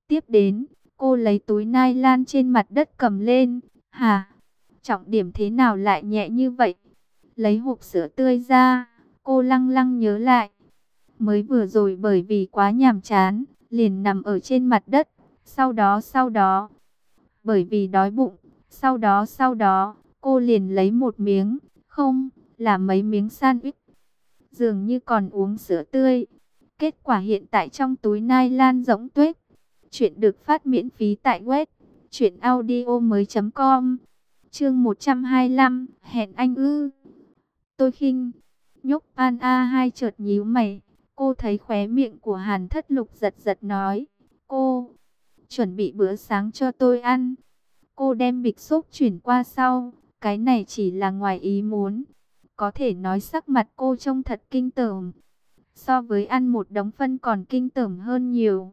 Tiếp đến, cô lấy túi nylon trên mặt đất cầm lên. Hả? Trọng điểm thế nào lại nhẹ như vậy? Lấy hộp sữa tươi ra, cô lăng lăng nhớ lại. Mới vừa rồi bởi vì quá nhàm chán, liền nằm ở trên mặt đất. Sau đó, bởi vì đói bụng, sau đó, cô liền lấy một miếng, không, là mấy miếng sandwich. Dường như còn uống sữa tươi. Kết quả hiện tại trong túi nylon rỗng tuếch. Chuyện được phát miễn phí tại web truyệnaudiomoi.com. Chương 125, hẹn anh ư? Tôi khinh. Nhóc An A2 chợt nhíu mày, cô thấy khóe miệng của Hàn Thất Lục giật giật nói, cô chuẩn bị bữa sáng cho tôi ăn. Cô đem bịch xốp chuyển qua sau, cái này chỉ là ngoài ý muốn. Có thể nói sắc mặt cô trông thật kinh tởm, so với ăn một đống phân còn kinh tởm hơn nhiều.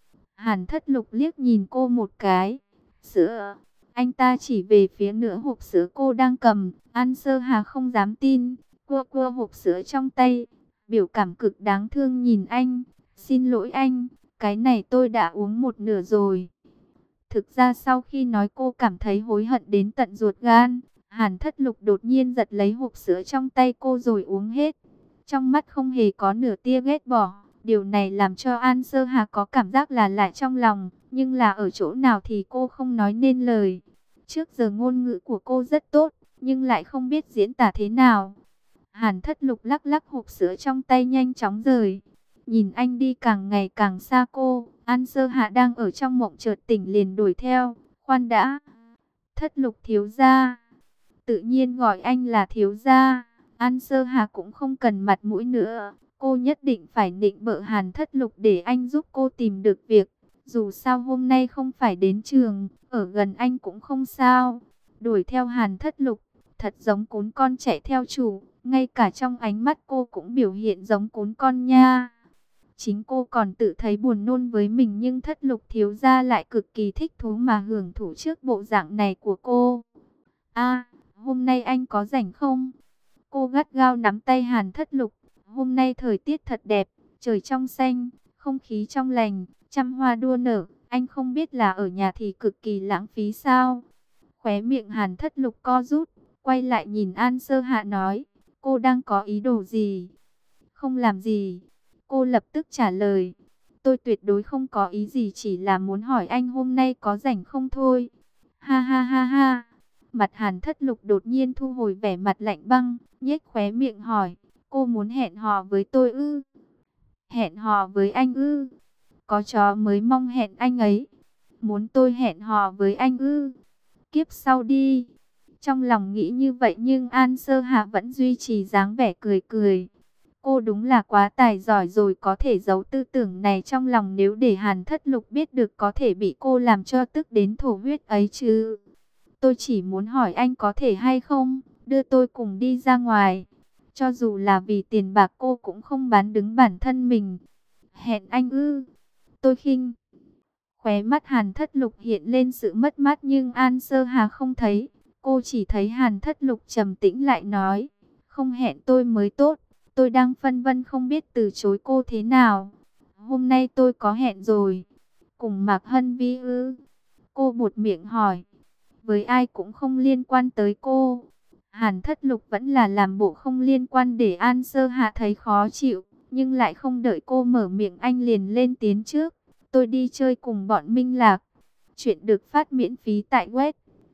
Hàn Thất Lục liếc nhìn cô một cái. Sữa. Anh ta chỉ về phía nửa hộp sữa cô đang cầm. An Sơ Hà không dám tin. Cua cua hộp sữa trong tay, biểu cảm cực đáng thương nhìn anh. Xin lỗi anh, cái này tôi đã uống một nửa rồi. Thực ra sau khi nói cô cảm thấy hối hận đến tận ruột gan. Hàn Thất Lục đột nhiên giật lấy hộp sữa trong tay cô rồi uống hết. Trong mắt không hề có nửa tia ghét bỏ. Điều này làm cho An Sơ Hà có cảm giác là lạ trong lòng, nhưng là ở chỗ nào thì cô không nói nên lời. Trước giờ ngôn ngữ của cô rất tốt, nhưng lại không biết diễn tả thế nào. Hàn Thất Lục lắc lắc hộp sữa trong tay nhanh chóng rời. Nhìn anh đi càng ngày càng xa cô, An Sơ Hạ đang ở trong mộng chợt tỉnh liền đuổi theo. Khoan đã, Thất Lục thiếu gia. Tự nhiên gọi anh là thiếu gia. An Sơ Hà cũng không cần mặt mũi nữa. Cô nhất định phải nịnh bợ Hàn Thất Lục để anh giúp cô tìm được việc. Dù sao hôm nay không phải đến trường, ở gần anh cũng không sao. Đuổi theo Hàn Thất Lục, thật giống cún con chạy theo chủ. Ngay cả trong ánh mắt cô cũng biểu hiện giống cún con nha. Chính cô còn tự thấy buồn nôn với mình, nhưng Thất Lục thiếu gia lại cực kỳ thích thú mà hưởng thụ trước bộ dạng này của cô. À, hôm nay anh có rảnh không? Cô gắt gao nắm tay Hàn Thất Lục. Hôm nay thời tiết thật đẹp, trời trong xanh, không khí trong lành, trăm hoa đua nở. Anh không biết là ở nhà thì cực kỳ lãng phí sao? Khóe miệng Hàn Thất Lục co rút, quay lại nhìn An Sơ Hạ nói, cô đang có ý đồ gì? Không làm gì. Cô lập tức trả lời, tôi tuyệt đối không có ý gì, chỉ là muốn hỏi anh hôm nay có rảnh không thôi. Ha ha ha ha. Mặt Hàn Thất Lục đột nhiên thu hồi vẻ mặt lạnh băng, nhếch khóe miệng hỏi, cô muốn hẹn hò với tôi ư? Hẹn hò với anh ư? Có chó mới mong hẹn anh ấy. Muốn tôi hẹn hò với anh ư? Kiếp sau đi. Trong lòng nghĩ như vậy nhưng An Sơ Hạ vẫn duy trì dáng vẻ cười cười. Cô đúng là quá tài giỏi rồi, có thể giấu tư tưởng này trong lòng, nếu để Hàn Thất Lục biết được có thể bị cô làm cho tức đến thổ huyết ấy chứ. Tôi chỉ muốn hỏi anh có thể hay không đưa tôi cùng đi ra ngoài. Cho dù là vì tiền bạc cô cũng không bán đứng bản thân mình. Hẹn anh ư? Tôi khinh. Khóe mắt Hàn Thất Lục hiện lên sự mất mát nhưng An Sơ Hà không thấy. Cô chỉ thấy Hàn Thất Lục trầm tĩnh lại nói, không hẹn tôi mới tốt. Tôi đang phân vân không biết từ chối cô thế nào. Hôm nay tôi có hẹn rồi. Cùng Mạc Hân Vi ư? Cô buột miệng hỏi. Với ai cũng không liên quan tới cô. Hàn Thất Lục vẫn là làm bộ không liên quan để An Sơ Hạ thấy khó chịu. Nhưng lại không đợi cô mở miệng anh liền lên tiếng trước. Tôi đi chơi cùng bọn Minh Lạc. Chuyện được phát miễn phí tại web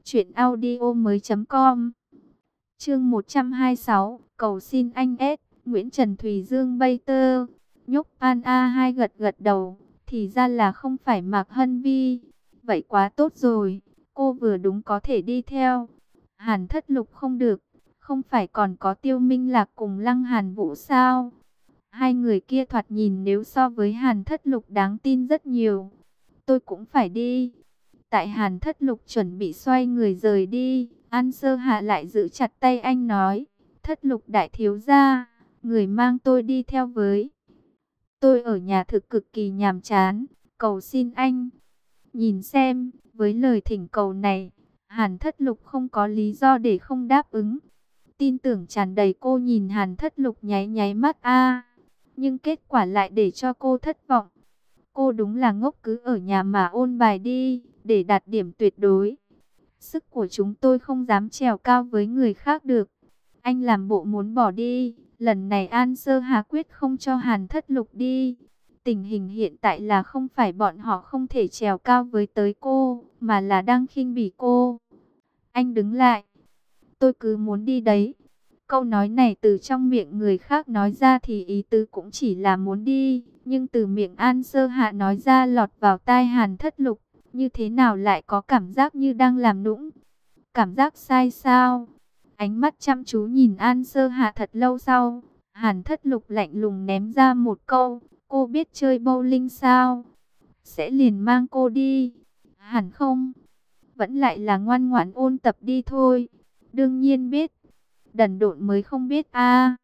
truyệnaudiomoi.com. Chương 126, cầu xin anh S. Nguyễn Trần Thùy Dương Bay Tơ. Nhóc An A2 gật gật đầu. Thì ra là không phải Mạc Hân Vi. Vậy quá tốt rồi. Cô vừa đúng có thể đi theo. Hàn Thất Lục không được. Không phải còn có Tiêu Minh Lạc cùng Lăng Hàn Vũ sao? Hai người kia thoạt nhìn nếu so với Hàn Thất Lục đáng tin rất nhiều. Tôi cũng phải đi. Tại Hàn Thất Lục chuẩn bị xoay người rời đi, An Sơ Hạ lại giữ chặt tay anh nói, Thất Lục đại thiếu gia, người mang tôi đi theo với. Tôi ở nhà thực cực kỳ nhàm chán, cầu xin anh. Nhìn xem, với lời thỉnh cầu này, Hàn Thất Lục không có lý do để không đáp ứng. Tin tưởng tràn đầy cô nhìn Hàn Thất Lục nháy nháy mắt nhưng kết quả lại để cho cô thất vọng. Cô đúng là ngốc, cứ ở nhà mà ôn bài đi, để đạt điểm tuyệt đối. Sức của chúng tôi không dám trèo cao với người khác được. Anh làm bộ muốn bỏ đi. Lần này An Sơ Hà quyết không cho Hàn Thất Lục đi. Tình hình hiện tại là không phải bọn họ không thể trèo cao với tới cô, mà là đang khinh bỉ cô. Anh đứng lại. Tôi cứ muốn đi đấy. Câu nói này từ trong miệng người khác nói ra thì ý tứ cũng chỉ là muốn đi. Nhưng từ miệng An Sơ Hạ nói ra lọt vào tai Hàn Thất Lục. Như thế nào lại có cảm giác như đang làm nũng? Cảm giác sai sao? Ánh mắt chăm chú nhìn An Sơ Hạ thật lâu sau. Hàn Thất Lục lạnh lùng ném ra một câu. Cô biết chơi bowling sao? Sẽ liền mang cô đi. Hẳn không? Vẫn lại là ngoan ngoãn ôn tập đi thôi. Đương nhiên biết. Đần độn mới không biết a.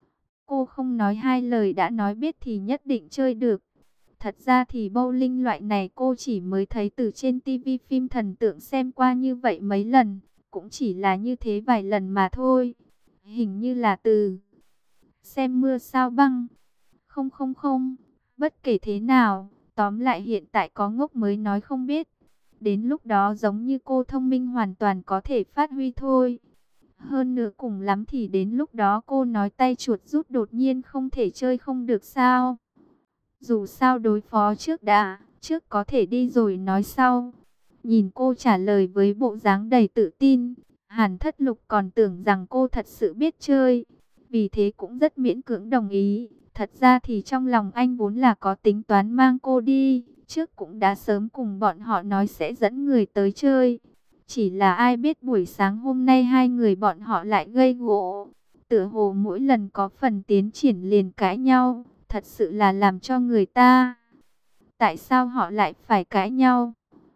Cô không nói hai lời đã nói biết thì nhất định chơi được. Thật ra thì bowling loại này cô chỉ mới thấy từ trên tivi phim thần tượng xem qua như vậy mấy lần. Cũng chỉ là như thế vài lần mà thôi. Hình như là từ xem mưa sao băng. Không không không, bất kể thế nào, tóm lại hiện tại có ngốc mới nói không biết. Đến lúc đó giống như cô thông minh hoàn toàn có thể phát huy thôi. Hơn nữa cùng lắm thì đến lúc đó cô nói tay chuột rút đột nhiên không thể chơi không được sao. Dù sao đối phó trước đã, trước có thể đi rồi nói sau. Nhìn cô trả lời với bộ dáng đầy tự tin, Hàn Thất Lục còn tưởng rằng cô thật sự biết chơi. Vì thế cũng rất miễn cưỡng đồng ý. Thật ra thì trong lòng anh vốn là có tính toán mang cô đi. Trước cũng đã sớm cùng bọn họ nói sẽ dẫn người tới chơi. Chỉ là ai biết buổi sáng hôm nay hai người bọn họ lại gây gổ. Tựa hồ mỗi lần có phần tiến triển liền cãi nhau. Thật sự là làm cho người ta. Tại sao họ lại phải cãi nhau?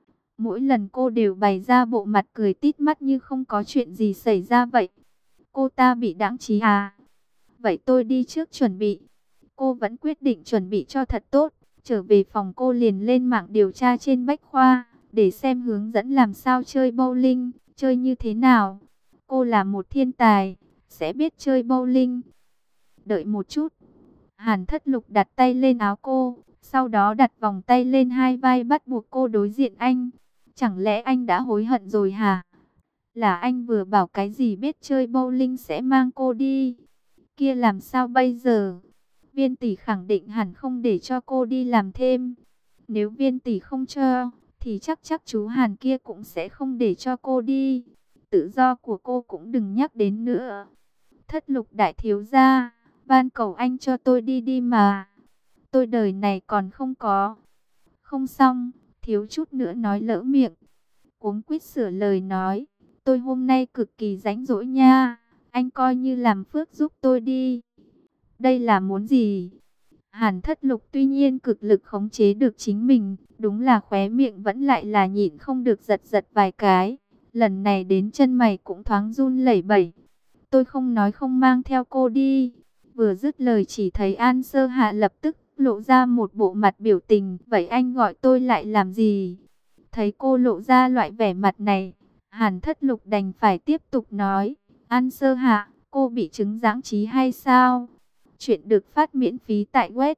Mỗi lần cô đều bày ra bộ mặt cười tít mắt như không có chuyện gì xảy ra vậy. Cô ta bị đãng trí à? Vậy tôi đi trước chuẩn bị. Cô vẫn quyết định chuẩn bị cho thật tốt. Trở về phòng cô liền lên mạng điều tra trên Bách Khoa, để xem hướng dẫn làm sao chơi bowling, chơi như thế nào. Cô là một thiên tài, sẽ biết chơi bowling. Đợi một chút. Hàn Thất Lục đặt tay lên áo cô, sau đó đặt vòng tay lên hai vai bắt buộc cô đối diện anh. Chẳng lẽ anh đã hối hận rồi hả? Là anh vừa bảo cái gì biết chơi bowling sẽ mang cô đi. Kia làm sao bây giờ? Viên tỷ khẳng định hẳn không để cho cô đi làm thêm. Nếu viên tỷ không cho, thì chắc chú Hàn kia cũng sẽ không để cho cô đi. Tự do của cô cũng đừng nhắc đến nữa. Thất Lục đại thiếu gia, van cầu anh cho tôi đi đi mà. Tôi đời này còn không có. Không xong, thiếu chút nữa nói lỡ miệng. Cuống quýt sửa lời nói, tôi hôm nay cực kỳ rảnh rỗi nha. Anh coi như làm phước giúp tôi đi. Đây là muốn gì? Hàn Thất Lục tuy nhiên cực lực khống chế được chính mình, đúng là khóe miệng vẫn lại là nhịn không được giật giật vài cái. Lần này đến chân mày cũng thoáng run lẩy bẩy. Tôi không nói không mang theo cô đi. Vừa dứt lời chỉ thấy An Sơ Hạ lập tức lộ ra một bộ mặt biểu tình. Vậy anh gọi tôi lại làm gì? Thấy cô lộ ra loại vẻ mặt này, Hàn Thất Lục đành phải tiếp tục nói. An Sơ Hạ, cô bị chứng giãn trí hay sao? Chuyện được phát miễn phí tại web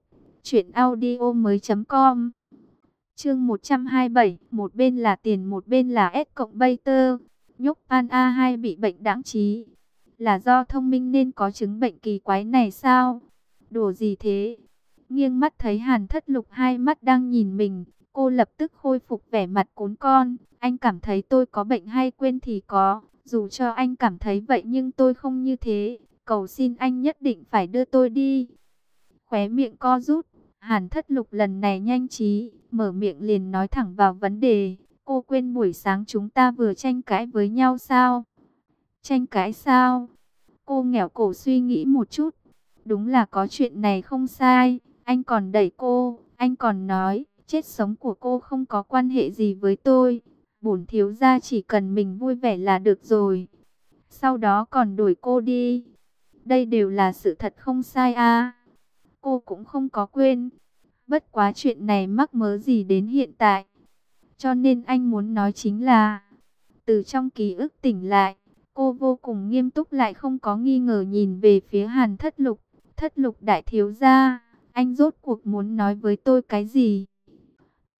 truyệnaudiomoi.com. Chương 127, một bên là tiền một bên là S cộng Bater. Nhóc An A2 bị bệnh đãng trí. Là do thông minh nên có chứng bệnh kỳ quái này sao? Đùa gì thế? Nghiêng mắt thấy Hàn Thất Lục hai mắt đang nhìn mình, cô lập tức khôi phục vẻ mặt cún con. Anh cảm thấy tôi có bệnh hay quên thì có. Dù cho anh cảm thấy vậy nhưng tôi không như thế. Cầu xin anh nhất định phải đưa tôi đi. Khóe miệng co rút, Hàn Thất Lục lần này nhanh trí, mở miệng liền nói thẳng vào vấn đề. Cô quên buổi sáng chúng ta vừa tranh cãi với nhau sao? Tranh cãi sao? Cô nghẻo cổ suy nghĩ một chút. Đúng là có chuyện này không sai. Anh còn đẩy cô, anh còn nói, chết sống của cô không có quan hệ gì với tôi. Bổn thiếu gia chỉ cần mình vui vẻ là được rồi. Sau đó còn đuổi cô đi. Đây đều là sự thật không sai à. Cô cũng không có quên. Bất quá chuyện này mắc mớ gì đến hiện tại. Cho nên anh muốn nói chính là, từ trong ký ức tỉnh lại, cô vô cùng nghiêm túc lại không có nghi ngờ nhìn về phía Hàn Thất Lục. Thất Lục đại thiếu gia, anh rốt cuộc muốn nói với tôi cái gì?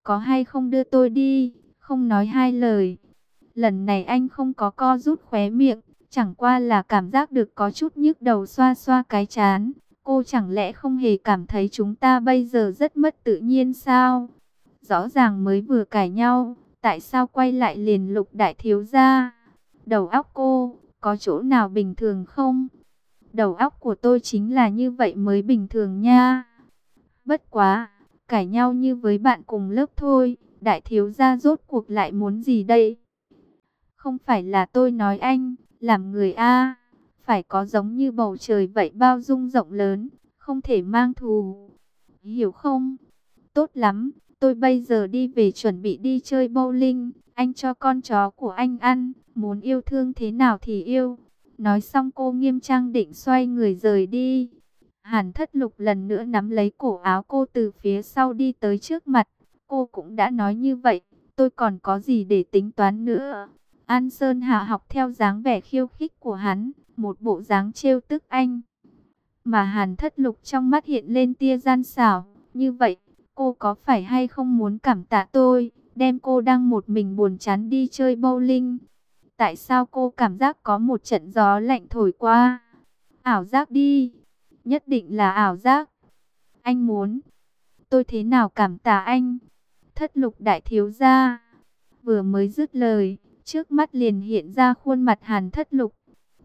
có hay không đưa tôi đi, không nói hai lời. Lần này anh không có co rút khóe miệng, chẳng qua là cảm giác được có chút nhức đầu, xoa xoa cái trán. Cô chẳng lẽ không hề cảm thấy chúng ta bây giờ rất mất tự nhiên sao? Rõ ràng mới vừa cãi nhau, tại sao quay lại liền Lục đại thiếu gia? Đầu óc cô, có chỗ nào bình thường không? Đầu óc của tôi chính là như vậy mới bình thường nha. Bất quá, cãi nhau như với bạn cùng lớp thôi, đại thiếu gia rốt cuộc lại muốn gì đây? Không phải là tôi nói anh, làm người A, phải có giống như bầu trời vậy bao dung rộng lớn, không thể mang thù. Hiểu không? Tốt lắm, tôi bây giờ đi về chuẩn bị đi chơi bowling, anh cho con chó của anh ăn, muốn yêu thương thế nào thì yêu. Nói xong cô nghiêm trang định xoay người rời đi. Hàn Thất Lục lần nữa nắm lấy cổ áo cô từ phía sau đi tới trước mặt. Cô cũng đã nói như vậy, tôi còn có gì để tính toán nữa. An Sơn Hạ học theo dáng vẻ khiêu khích của hắn, một bộ dáng trêu tức anh. Mà Hàn Thất Lục trong mắt hiện lên tia gian xảo, như vậy, cô có phải hay không muốn cảm tạ tôi, đem cô đang một mình buồn chán đi chơi bowling? Tại sao cô cảm giác có một trận gió lạnh thổi qua? Ảo giác đi, nhất định là ảo giác. Anh muốn, tôi thế nào cảm tạ anh? Thất Lục đại thiếu gia. Vừa mới dứt lời, trước mắt liền hiện ra khuôn mặt Hàn Thất Lục.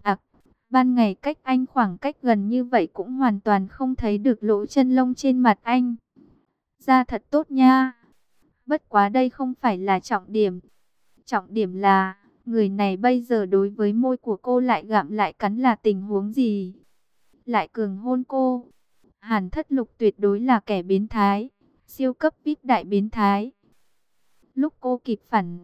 Ban ngày cách anh khoảng cách gần như vậy cũng hoàn toàn không thấy được lỗ chân lông trên mặt anh. Da thật tốt nha. Bất quá đây không phải là trọng điểm. Trọng điểm là, người này bây giờ đối với môi của cô lại gặm lại cắn là tình huống gì? Lại cường hôn cô. Hàn Thất Lục tuyệt đối là kẻ biến thái, siêu cấp VIP đại biến thái. Lúc cô kịp phản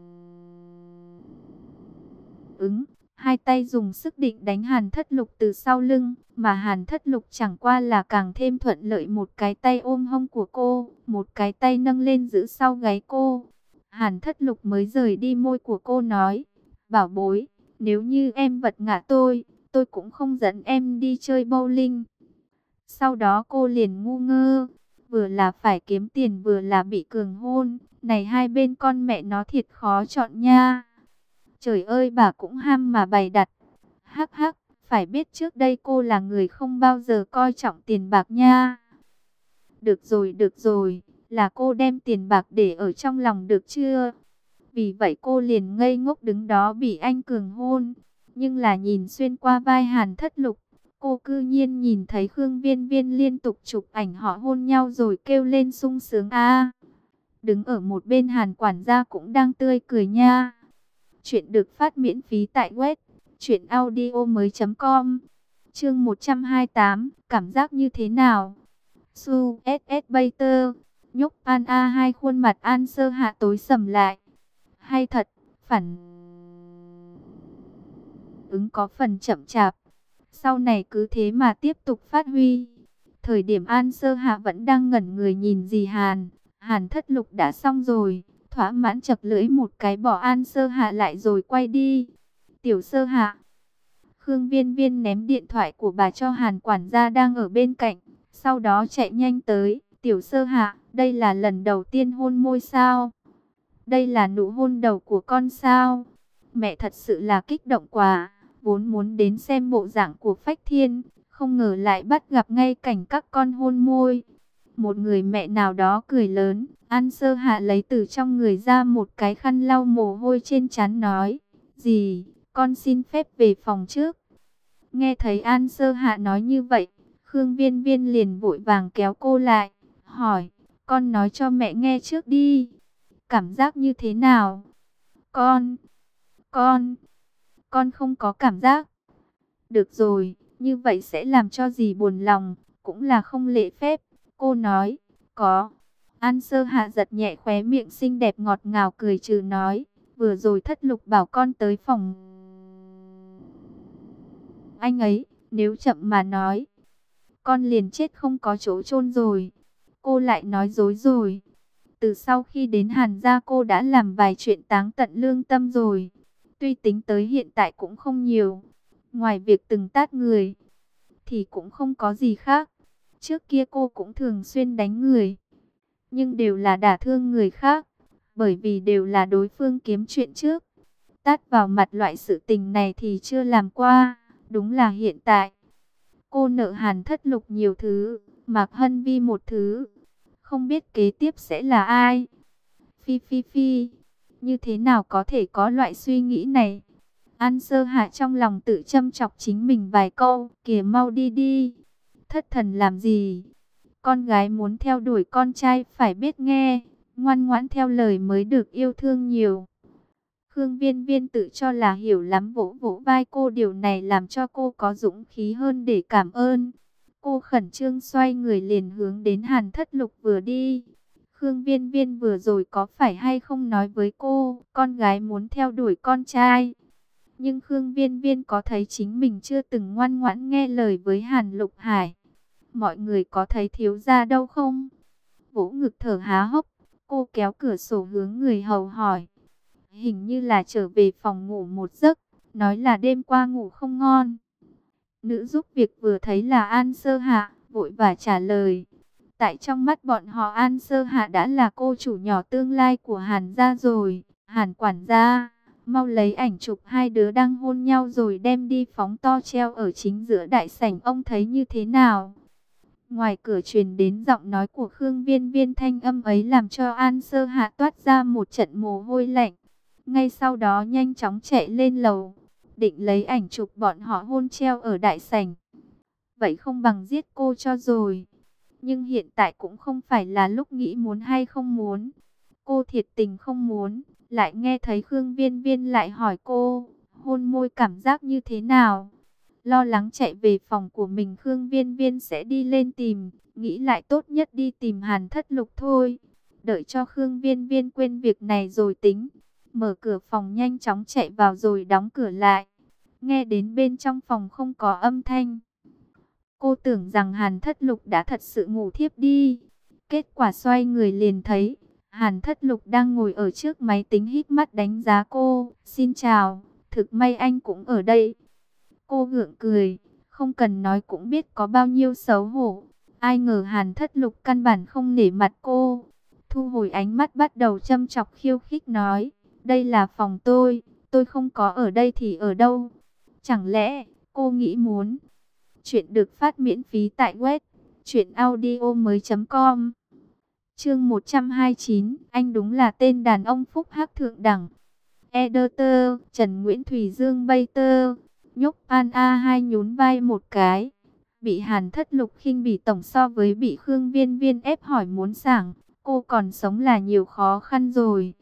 ứng, hai tay dùng sức định đánh Hàn Thất Lục từ sau lưng, mà Hàn Thất Lục chẳng qua là càng thêm thuận lợi, một cái tay ôm hông của cô, một cái tay nâng lên giữ sau gáy cô. Hàn Thất Lục mới rời đi môi của cô nói, bảo bối, nếu như em vật ngã tôi cũng không dẫn em đi chơi bowling. Sau đó cô liền ngu ngơ, vừa là phải kiếm tiền vừa là bị cường hôn, này hai bên con mẹ nó thiệt khó chọn nha. Trời ơi, bà cũng ham mà bày đặt. Hắc hắc, phải biết trước đây cô là người không bao giờ coi trọng tiền bạc nha. Được rồi, là cô đem tiền bạc để ở trong lòng được chưa? Vì vậy cô liền ngây ngốc đứng đó bị anh cường hôn. Nhưng là nhìn xuyên qua vai Hàn Thất Lục, cô cư nhiên nhìn thấy Khương Viên Viên liên tục chụp ảnh họ hôn nhau rồi kêu lên sung sướng a. Đứng ở một bên Hàn quản gia cũng đang tươi cười nha. Chuyện được phát miễn phí tại web truyệnaudiomoi.com. Chương 128, cảm giác như thế nào? Su SS Bater, nhúc An A, hai khuôn mặt An Sơ Hạ tối sầm lại. Hay thật, phản ứng có phần chậm chạp. Sau này cứ thế mà tiếp tục phát huy. Thời điểm An Sơ Hạ vẫn đang ngẩn người nhìn dì Hàn, Hàn Thất Lục đã xong rồi, thỏa mãn chập lưỡi một cái bỏ An Sơ Hạ lại rồi quay đi. Tiểu Sơ Hạ. Khương Viên Viên ném điện thoại của bà cho Hàn quản gia đang ở bên cạnh, sau đó chạy nhanh tới. Tiểu Sơ Hạ, đây là lần đầu tiên hôn môi sao? Đây là nụ hôn đầu của con sao? Mẹ thật sự là kích động quá, vốn muốn đến xem bộ dạng của Phách Thiên, không ngờ lại bắt gặp ngay cảnh các con hôn môi. Một người mẹ nào đó cười lớn, An Sơ Hạ lấy từ trong người ra một cái khăn lau mồ hôi trên trán nói, "Dì, con xin phép về phòng trước." Nghe thấy An Sơ Hạ nói như vậy, Khương Viên Viên liền vội vàng kéo cô lại, hỏi, "Con nói cho mẹ nghe trước đi. Cảm giác như thế nào?" Con không có cảm giác." "Được rồi, như vậy sẽ làm cho dì buồn lòng, cũng là không lễ phép." Cô nói, "Có." An Sơ Hạ giật nhẹ khóe miệng xinh đẹp ngọt ngào cười trừ nói, "Vừa rồi Thất Lục bảo con tới phòng anh ấy, nếu chậm mà nói, con liền chết không có chỗ chôn rồi." Cô lại nói dối rồi. Từ sau khi đến Hàn gia cô đã làm vài chuyện táng tận lương tâm rồi. Tuy tính tới hiện tại cũng không nhiều. Ngoài việc từng tát người, thì cũng không có gì khác. Trước kia cô cũng thường xuyên đánh người. nhưng đều là đả thương người khác, bởi vì đều là đối phương kiếm chuyện trước. Tát vào mặt loại sự tình này thì chưa làm qua, đúng là hiện tại. Cô nợ Hàn Thất Lục nhiều thứ, Mạc Hân Vi một thứ, không biết kế tiếp sẽ là ai. Phi phi phi, như thế nào có thể có loại suy nghĩ này? An Sơ Hạ trong lòng tự châm chọc chính mình vài câu, kìa mau đi đi. Thất thần làm gì? Con gái muốn theo đuổi con trai phải biết nghe, ngoan ngoãn theo lời mới được yêu thương nhiều. Khương Viên Viên tự cho là hiểu lắm, vỗ vỗ vai cô, điều này làm cho cô có dũng khí hơn để cảm ơn. Cô khẩn trương xoay người liền hướng đến Hàn Thất Lục vừa đi. Khương Viên Viên vừa rồi có phải hay không nói với cô, con gái muốn theo đuổi con trai. Nhưng Khương Viên Viên có thấy chính mình chưa từng ngoan ngoãn nghe lời với Hàn Lục Hải. Mọi người có thấy thiếu gia đâu không? Vỗ ngực thở há hốc, cô kéo cửa sổ hướng người hầu hỏi. Hình như là trở về phòng ngủ một giấc, nói là đêm qua ngủ không ngon. Nữ giúp việc vừa thấy là An Sơ Hạ, vội và trả lời. Tại trong mắt bọn họ An Sơ Hạ đã là cô chủ nhỏ tương lai của Hàn gia rồi. Hàn quản gia, mau lấy ảnh chụp hai đứa đang hôn nhau rồi đem đi phóng to treo ở chính giữa đại sảnh, ông thấy như thế nào? Ngoài cửa truyền đến giọng nói của Khương Viên Viên, thanh âm ấy làm cho An Sơ Hạ toát ra một trận mồ hôi lạnh. Ngay sau đó nhanh chóng chạy lên lầu, định lấy ảnh chụp bọn họ hôn treo ở đại sảnh. Vậy không bằng giết cô cho rồi. Nhưng hiện tại cũng không phải là lúc nghĩ muốn hay không muốn. Cô thiệt tình không muốn, lại nghe thấy Khương Viên Viên lại hỏi cô, hôn môi cảm giác như thế nào? Lo lắng chạy về phòng của mình, Khương Viên Viên sẽ đi lên tìm, nghĩ lại tốt nhất đi tìm Hàn Thất Lục thôi. Đợi cho Khương Viên Viên quên việc này rồi tính. Mở cửa phòng nhanh chóng chạy vào rồi đóng cửa lại. Nghe đến bên trong phòng không có âm thanh, cô tưởng rằng Hàn Thất Lục đã thật sự ngủ thiếp đi. Kết quả xoay người liền thấy Hàn Thất Lục đang ngồi ở trước máy tính híp mắt đánh giá cô. Xin chào, thực may anh cũng ở đây. Cô gượng cười, không cần nói cũng biết có bao nhiêu xấu hổ. Ai ngờ Hàn Thất Lục căn bản không nể mặt cô. Thu hồi ánh mắt bắt đầu châm chọc khiêu khích nói. Đây là phòng tôi không có ở đây thì ở đâu? Chẳng lẽ cô nghĩ muốn? Chuyện được phát miễn phí tại web truyệnaudiomoi.com. Chương 129, anh đúng là tên đàn ông phúc hắc thượng đẳng. Editor Trần Nguyễn Thùy Dương Bater. Nhóc An A2 nhún vai một cái. Bị Hàn Thất Lục khinh bỉ tổng so với bị Khương Viên Viên ép hỏi muốn sảng, cô còn sống là nhiều khó khăn rồi.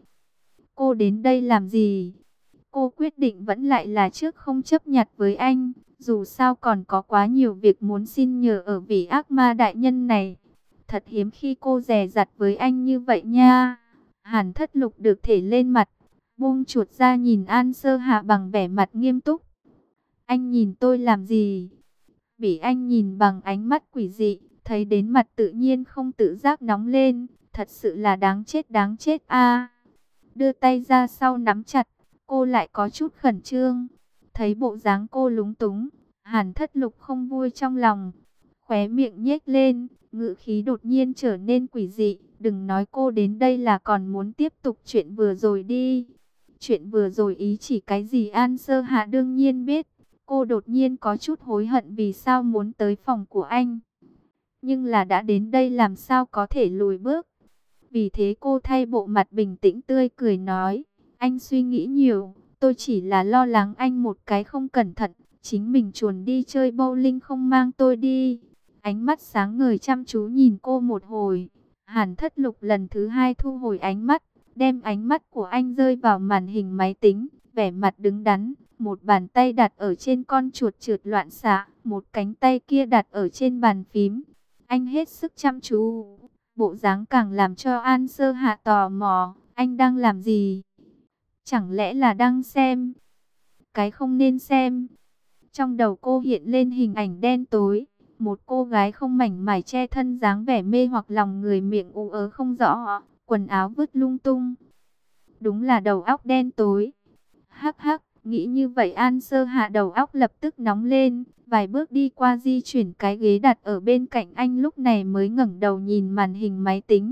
Cô đến đây làm gì? Cô quyết định vẫn lại là trước không chấp nhặt với anh. Dù sao còn có quá nhiều việc muốn xin nhờ ở vị ác ma đại nhân này. Thật hiếm khi cô dè dặt với anh như vậy nha. Hàn Thất Lục được thể lên mặt, buông chuột ra nhìn An Sơ Hạ bằng vẻ mặt nghiêm túc. Anh nhìn tôi làm gì? Bị anh nhìn bằng ánh mắt quỷ dị, thấy đến mặt tự nhiên không tự giác nóng lên. Thật sự là đáng chết a. Đưa tay ra sau nắm chặt, cô lại có chút khẩn trương. Thấy bộ dáng cô lúng túng, Hàn Thất Lục không vui trong lòng. Khóe miệng nhếch lên, ngữ khí đột nhiên trở nên quỷ dị. Đừng nói cô đến đây là còn muốn tiếp tục chuyện vừa rồi đi. Chuyện vừa rồi ý chỉ cái gì An Sơ Hạ đương nhiên biết. Cô đột nhiên có chút hối hận vì sao muốn tới phòng của anh. Nhưng là đã đến đây làm sao có thể lùi bước. Vì thế cô thay bộ mặt bình tĩnh tươi cười nói. Anh suy nghĩ nhiều, tôi chỉ là lo lắng anh một cái không cẩn thận. Chính mình chuồn đi chơi bowling không mang tôi đi. Ánh mắt sáng ngời chăm chú nhìn cô một hồi. Hàn Thất Lục lần thứ hai thu hồi ánh mắt, đem ánh mắt của anh rơi vào màn hình máy tính, vẻ mặt đứng đắn. Một bàn tay đặt ở trên con chuột trượt loạn xạ, một cánh tay kia đặt ở trên bàn phím. Anh hết sức chăm chú, bộ dáng càng làm cho An Sơ Hạ tò mò. Anh đang làm gì? Chẳng lẽ là đang xem cái không nên xem? Trong đầu cô hiện lên hình ảnh đen tối, một cô gái không mảnh mải che thân, dáng vẻ mê hoặc lòng người, miệng ú ớ không rõ, quần áo vứt lung tung. Đúng là đầu óc đen tối. Hắc hắc, nghĩ như vậy An Sơ Hạ đầu óc lập tức nóng lên, vài bước đi qua di chuyển cái ghế đặt ở bên cạnh anh, lúc này mới ngẩng đầu nhìn màn hình máy tính.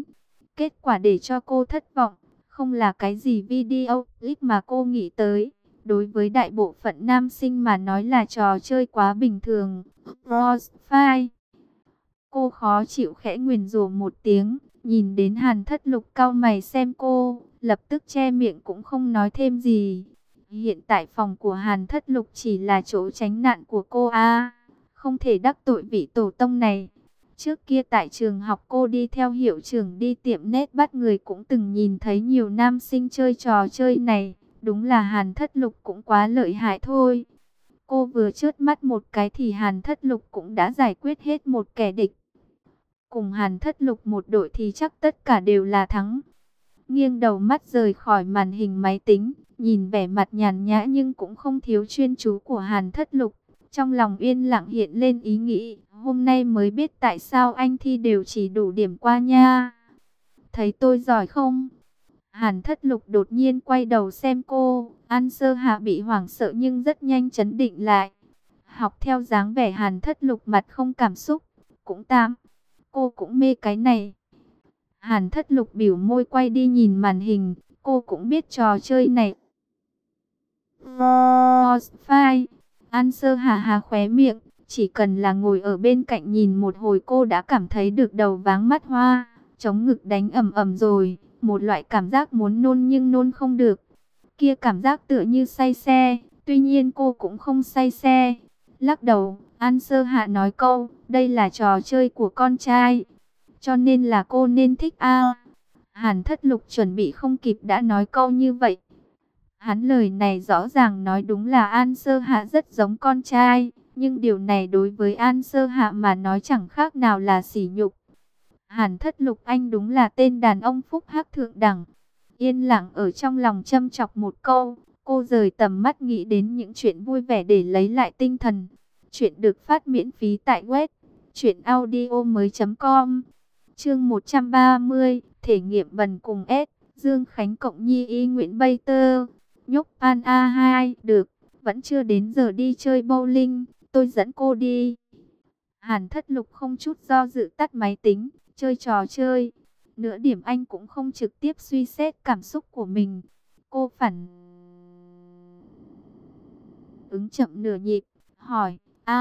Kết quả để cho cô thất vọng, không là cái gì video clip mà cô nghĩ tới. Đối với đại bộ phận nam sinh mà nói là trò chơi quá bình thường. Crossfire. Cô khó chịu khẽ nguyền rủa một tiếng, nhìn đến Hàn Thất Lục cau mày xem cô, lập tức che miệng cũng không nói thêm gì. Hiện tại phòng của Hàn Thất Lục chỉ là chỗ tránh nạn của cô không thể đắc tội vị tổ tông này. Trước kia tại trường học cô đi theo hiệu trưởng đi tiệm nét bắt người cũng từng nhìn thấy nhiều nam sinh chơi trò chơi này. Đúng là Hàn Thất Lục cũng quá lợi hại thôi. Cô vừa chớp mắt một cái thì Hàn Thất Lục cũng đã giải quyết hết một kẻ địch. Cùng Hàn Thất Lục một đội thì chắc tất cả đều là thắng. Nghiêng đầu mắt rời khỏi màn hình máy tính, nhìn vẻ mặt nhàn nhã nhưng cũng không thiếu chuyên chú của Hàn Thất Lục. Trong lòng yên lặng hiện lên ý nghĩ, hôm nay mới biết tại sao anh thi đều chỉ đủ điểm qua nha. Thấy tôi giỏi không? Hàn Thất Lục đột nhiên quay đầu xem cô, An Sơ Hạ bị hoảng sợ nhưng rất nhanh trấn định lại. Học theo dáng vẻ Hàn Thất Lục mặt không cảm xúc, cũng tạm, cô cũng mê cái này. Hàn Thất Lục biểu môi quay đi nhìn màn hình, cô cũng biết trò chơi này. Crossfire. An Sơ Hà hà khóe miệng, chỉ cần là ngồi ở bên cạnh nhìn một hồi cô đã cảm thấy được đầu váng mắt hoa, chống ngực đánh ầm ầm rồi, một loại cảm giác muốn nôn nhưng nôn không được. Kia cảm giác tựa như say xe, tuy nhiên cô cũng không say xe. Lắc đầu, An Sơ Hạ nói câu, đây là trò chơi của con trai, cho nên là cô nên thích Hàn Thất Lục chuẩn bị không kịp đã nói câu như vậy. Hắn lời này rõ ràng nói đúng là An Sơ Hạ rất giống con trai, nhưng điều này đối với An Sơ Hạ mà nói chẳng khác nào là sỉ nhục. Hàn Thất Lục anh đúng là tên đàn ông phúc hắc thượng đẳng. Yên lặng ở trong lòng châm chọc một câu, cô rời tầm mắt nghĩ đến những chuyện vui vẻ để lấy lại tinh thần. Chuyện được phát miễn phí tại web truyệnaudiomoi.com. Chương 130, thể nghiệm bần cùng S, Dương Khánh cộng Nhi y Nguyễn Bay Tơ. Nhóc An A2, được, vẫn chưa đến giờ đi chơi bowling, tôi dẫn cô đi. Hàn Thất Lục không chút do dự tắt máy tính, chơi trò chơi. Nửa điểm anh cũng không trực tiếp suy xét cảm xúc của mình. Cô phản ứng chậm nửa nhịp, hỏi,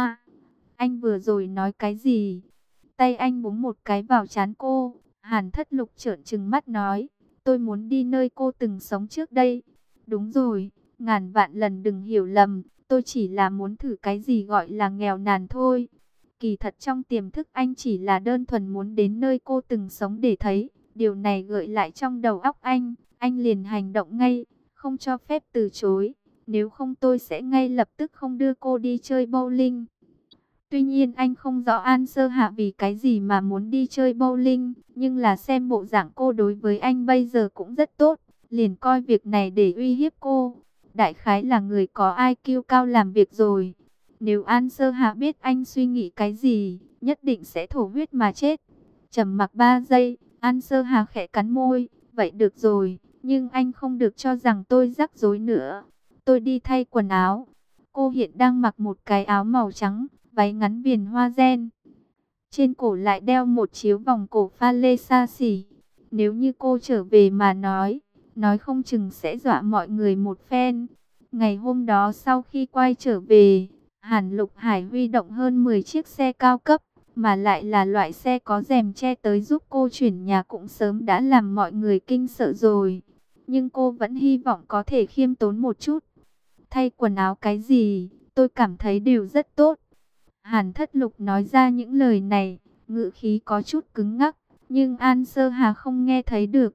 anh vừa rồi nói cái gì? Tay anh búng một cái vào trán cô, Hàn Thất Lục trợn trừng mắt nói, tôi muốn đi nơi cô từng sống trước đây. Đúng rồi, ngàn vạn lần đừng hiểu lầm, tôi chỉ là muốn thử cái gì gọi là nghèo nàn thôi. Kỳ thật trong tiềm thức anh chỉ là đơn thuần muốn đến nơi cô từng sống để thấy. Điều này gợi lại trong đầu óc anh liền hành động ngay, không cho phép từ chối. Nếu không tôi sẽ ngay lập tức không đưa cô đi chơi bowling. Tuy nhiên anh không rõ An Sơ Hạ vì cái gì mà muốn đi chơi bowling, nhưng là xem bộ dạng cô đối với anh bây giờ cũng rất tốt, liền coi việc này để uy hiếp cô. Đại khái là người có IQ cao làm việc rồi. Nếu An Sơ Hạ biết anh suy nghĩ cái gì, nhất định sẽ thổ huyết mà chết. Trầm mặc 3 giây, An Sơ Hạ khẽ cắn môi, vậy được rồi, nhưng anh không được cho rằng tôi rắc rối nữa. Tôi đi thay quần áo. Cô hiện đang mặc một cái áo màu trắng, váy ngắn viền hoa gen. Trên cổ lại đeo một chiếu vòng cổ pha lê xa xỉ. Nếu như cô trở về mà nói không chừng sẽ dọa mọi người một phen. Ngày hôm đó sau khi quay trở về, Hàn Lục Hải huy động hơn 10 chiếc xe cao cấp, mà lại là loại xe có rèm che tới giúp cô chuyển nhà cũng sớm đã làm mọi người kinh sợ rồi. Nhưng cô vẫn hy vọng có thể khiêm tốn một chút. Thay quần áo cái gì, tôi cảm thấy đều rất tốt. Hàn Thất Lục nói ra những lời này, ngữ khí có chút cứng ngắc, nhưng An Sơ Hà không nghe thấy được.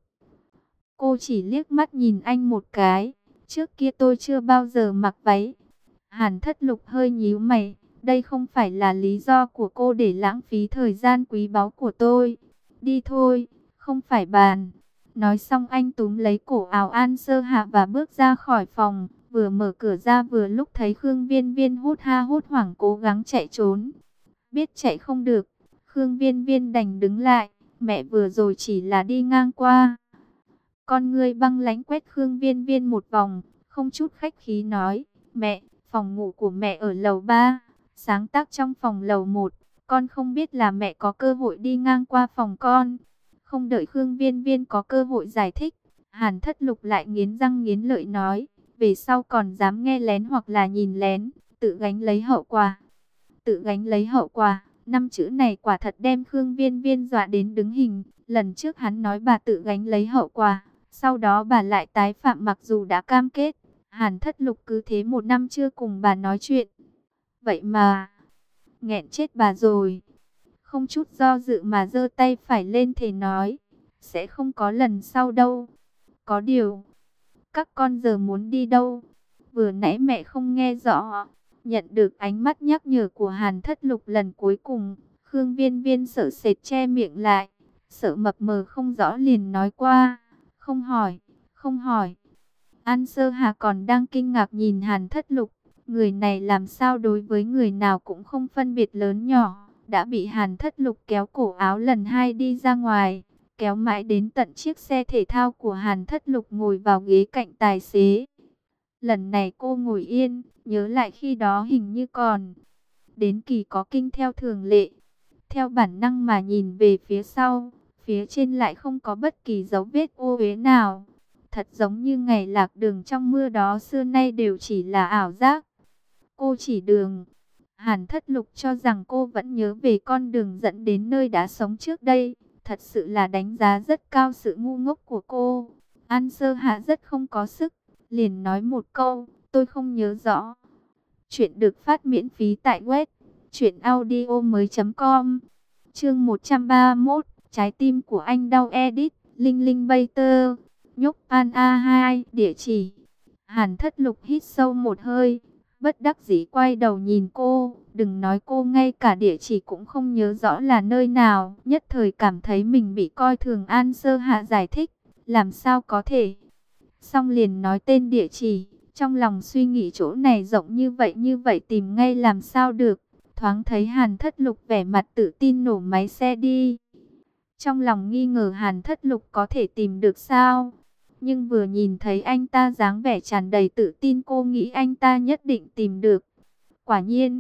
Cô chỉ liếc mắt nhìn anh một cái, trước kia tôi chưa bao giờ mặc váy. Hàn Thất Lục hơi nhíu mày, đây không phải là lý do của cô để lãng phí thời gian quý báu của tôi. Đi thôi, không phải bàn. Nói xong anh túm lấy cổ áo An Sơ Hạ và bước ra khỏi phòng. Vừa mở cửa ra vừa lúc thấy Khương Viên Viên hốt ha hốt hoảng cố gắng chạy trốn. Biết chạy không được, Khương Viên Viên đành đứng lại. Mẹ vừa rồi chỉ là đi ngang qua. Con ngươi băng lãnh quét Khương Viên Viên một vòng, không chút khách khí nói, mẹ, phòng ngủ của mẹ ở lầu 3, sáng tác trong phòng lầu 1. Con không biết là mẹ có cơ hội đi ngang qua phòng con. Không đợi Khương Viên Viên có cơ hội giải thích, Hàn Thất Lục lại nghiến răng nghiến lợi nói, về sau còn dám nghe lén hoặc là nhìn lén, tự gánh lấy hậu quả. Tự gánh lấy hậu quả, năm chữ này quả thật đem Khương Viên Viên dọa đến đứng hình. Lần trước hắn nói bà tự gánh lấy hậu quả, sau đó bà lại tái phạm mặc dù đã cam kết. Hàn Thất Lục cứ thế 1 năm chưa cùng bà nói chuyện. Vậy mà, nghẹn chết bà rồi. Không chút do dự mà giơ tay phải lên thề nói, sẽ không có lần sau đâu. Có điều, các con giờ muốn đi đâu? Vừa nãy mẹ không nghe rõ. Nhận được ánh mắt nhắc nhở của Hàn Thất Lục lần cuối cùng, Khương Viên Viên sợ sệt che miệng lại, sợ mập mờ không rõ liền nói qua, không hỏi, không hỏi. An Sơ Hà còn đang kinh ngạc nhìn Hàn Thất Lục, người này làm sao đối với người nào cũng không phân biệt lớn nhỏ, đã bị Hàn Thất Lục kéo cổ áo lần 2 đi ra ngoài, kéo mãi đến tận chiếc xe thể thao của Hàn Thất Lục ngồi vào ghế cạnh tài xế. Lần này cô ngồi yên, nhớ lại khi đó hình như còn đến kỳ có kinh theo thường lệ. Theo bản năng mà nhìn về phía sau, phía trên lại không có bất kỳ dấu vết ô uế nào. Thật giống như ngày lạc đường trong mưa đó xưa nay đều chỉ là ảo giác. Cô chỉ đường. Hàn Thất Lục cho rằng cô vẫn nhớ về con đường dẫn đến nơi đã sống trước đây. Thật sự là đánh giá rất cao sự ngu ngốc của cô. An Sơ Hạ rất không có sức, liền nói một câu, tôi không nhớ rõ. Chuyện được phát miễn phí tại web truyệnaudiomoi.com. Chương 131, trái tim của anh đau edit, Linh Linh Bay Tơ, Nhốc An A2, địa chỉ. Hàn Thất Lục hít sâu một hơi, bất đắc dĩ quay đầu nhìn cô, đừng nói cô ngay cả địa chỉ cũng không nhớ rõ là nơi nào, nhất thời cảm thấy mình bị coi thường. An Sơ Hạ giải thích, làm sao có thể. Xong liền nói tên địa chỉ, trong lòng suy nghĩ chỗ này rộng như vậy tìm ngay làm sao được. Thoáng thấy Hàn Thất Lục vẻ mặt tự tin nổ máy xe đi. Trong lòng nghi ngờ Hàn Thất Lục có thể tìm được sao. Nhưng vừa nhìn thấy anh ta dáng vẻ tràn đầy tự tin, cô nghĩ anh ta nhất định tìm được. Quả nhiên,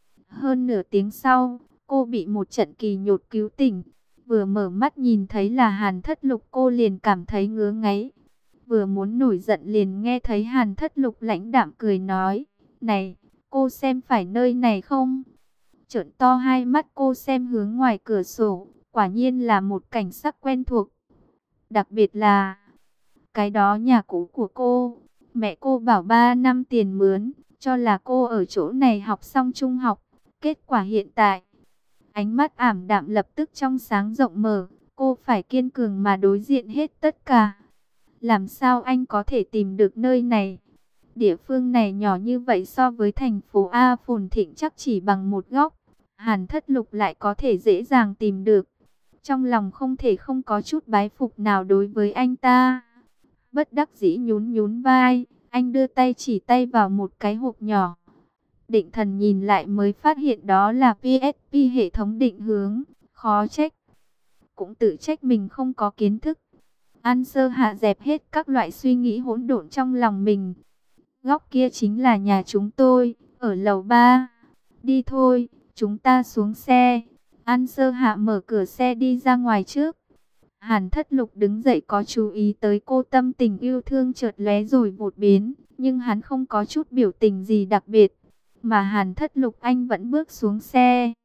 hơn nửa tiếng sau, cô bị một trận kỳ nhột cứu tỉnh. Vừa mở mắt nhìn thấy là Hàn Thất Lục, cô liền cảm thấy ngứa ngáy. Vừa muốn nổi giận liền nghe thấy Hàn Thất Lục lãnh đạm cười nói, này, cô xem phải nơi này không? Trợn to hai mắt cô xem hướng ngoài cửa sổ, quả nhiên là một cảnh sắc quen thuộc. Đặc biệt là, cái đó nhà cũ của cô, mẹ cô bảo 3 năm tiền mướn, cho là cô ở chỗ này học xong trung học. Kết quả hiện tại, ánh mắt ảm đạm lập tức trong sáng rộng mở, cô phải kiên cường mà đối diện hết tất cả. Làm sao anh có thể tìm được nơi này? Địa phương này nhỏ như vậy so với thành phố A phồn thịnh chắc chỉ bằng một góc. Hàn Thất Lục lại có thể dễ dàng tìm được. Trong lòng không thể không có chút bái phục nào đối với anh ta. Bất đắc dĩ nhún nhún vai, anh đưa tay chỉ tay vào một cái hộp nhỏ. Định thần nhìn lại mới phát hiện đó là PSP, hệ thống định hướng. Khó trách. Cũng tự trách mình không có kiến thức. An Sơ Hạ dẹp hết các loại suy nghĩ hỗn độn trong lòng mình. Góc kia chính là nhà chúng tôi, ở lầu 3. Đi thôi, chúng ta xuống xe. An Sơ Hạ mở cửa xe đi ra ngoài trước. Hàn Thất Lục đứng dậy có chú ý tới cô, tâm tình yêu thương chợt lóe rồi vụt biến. Nhưng hắn không có chút biểu tình gì đặc biệt. Mà Hàn Thất Lục anh vẫn bước xuống xe.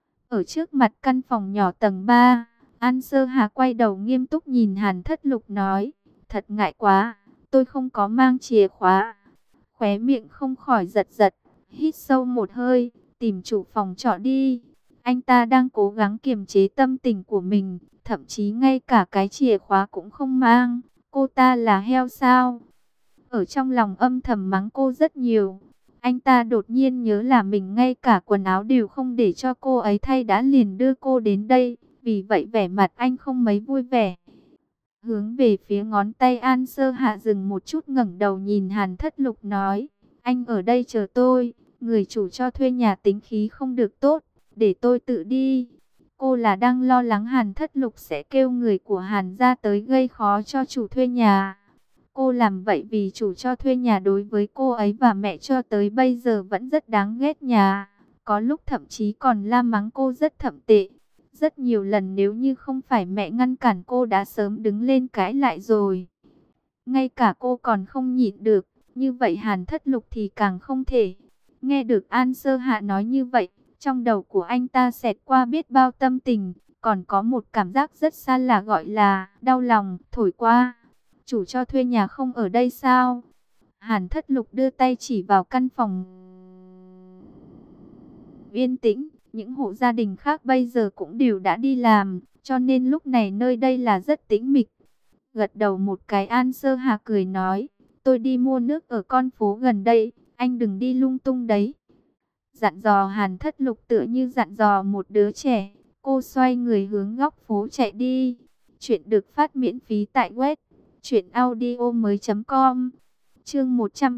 Ở trước mặt căn phòng nhỏ tầng 3. An Sơ Hà quay đầu nghiêm túc nhìn Hàn Thất Lục nói, thật ngại quá, tôi không có mang chìa khóa. Khóe miệng không khỏi giật giật, hít sâu một hơi, tìm chủ phòng trọ đi. Anh ta đang cố gắng kiềm chế tâm tình của mình, thậm chí ngay cả cái chìa khóa cũng không mang. Cô ta là heo sao? Ở trong lòng âm thầm mắng cô rất nhiều. Anh ta đột nhiên nhớ là mình ngay cả quần áo đều không để cho cô ấy thay đã liền đưa cô đến đây. Vì vậy vẻ mặt anh không mấy vui vẻ. Hướng về phía ngón tay An Sơ Hạ dừng một chút, ngẩng đầu nhìn Hàn Thất Lục nói, anh ở đây chờ tôi, người chủ cho thuê nhà tính khí không được tốt, để tôi tự đi. Cô là đang lo lắng Hàn Thất Lục sẽ kêu người của Hàn ra tới gây khó cho chủ thuê nhà. Cô làm vậy vì chủ cho thuê nhà đối với cô ấy và mẹ cho tới bây giờ vẫn rất đáng ghét nhà. Có lúc thậm chí còn la mắng cô rất thậm tệ. Rất nhiều lần nếu như không phải mẹ ngăn cản cô đã sớm đứng lên cãi lại rồi. Ngay cả cô còn không nhịn được, như vậy Hàn Thất Lục thì càng không thể. Nghe được An Sơ Hạ nói như vậy, trong đầu của anh ta xẹt qua biết bao tâm tình, còn có một cảm giác rất xa lạ gọi là đau lòng thổi qua. Chủ cho thuê nhà không ở đây sao? Hàn Thất Lục đưa tay chỉ vào căn phòng yên tĩnh, những hộ gia đình khác bây giờ cũng đều đã đi làm, cho nên lúc này nơi đây là rất tĩnh mịch. Gật đầu một cái, An Sơ Hà cười nói, tôi đi mua nước ở con phố gần đây, anh đừng đi lung tung đấy. Dặn dò Hàn Thất Lục tựa như dặn dò một đứa trẻ, cô xoay người hướng góc phố chạy đi. Chuyện được phát miễn phí tại web truyệnaudiomoi.com. Chương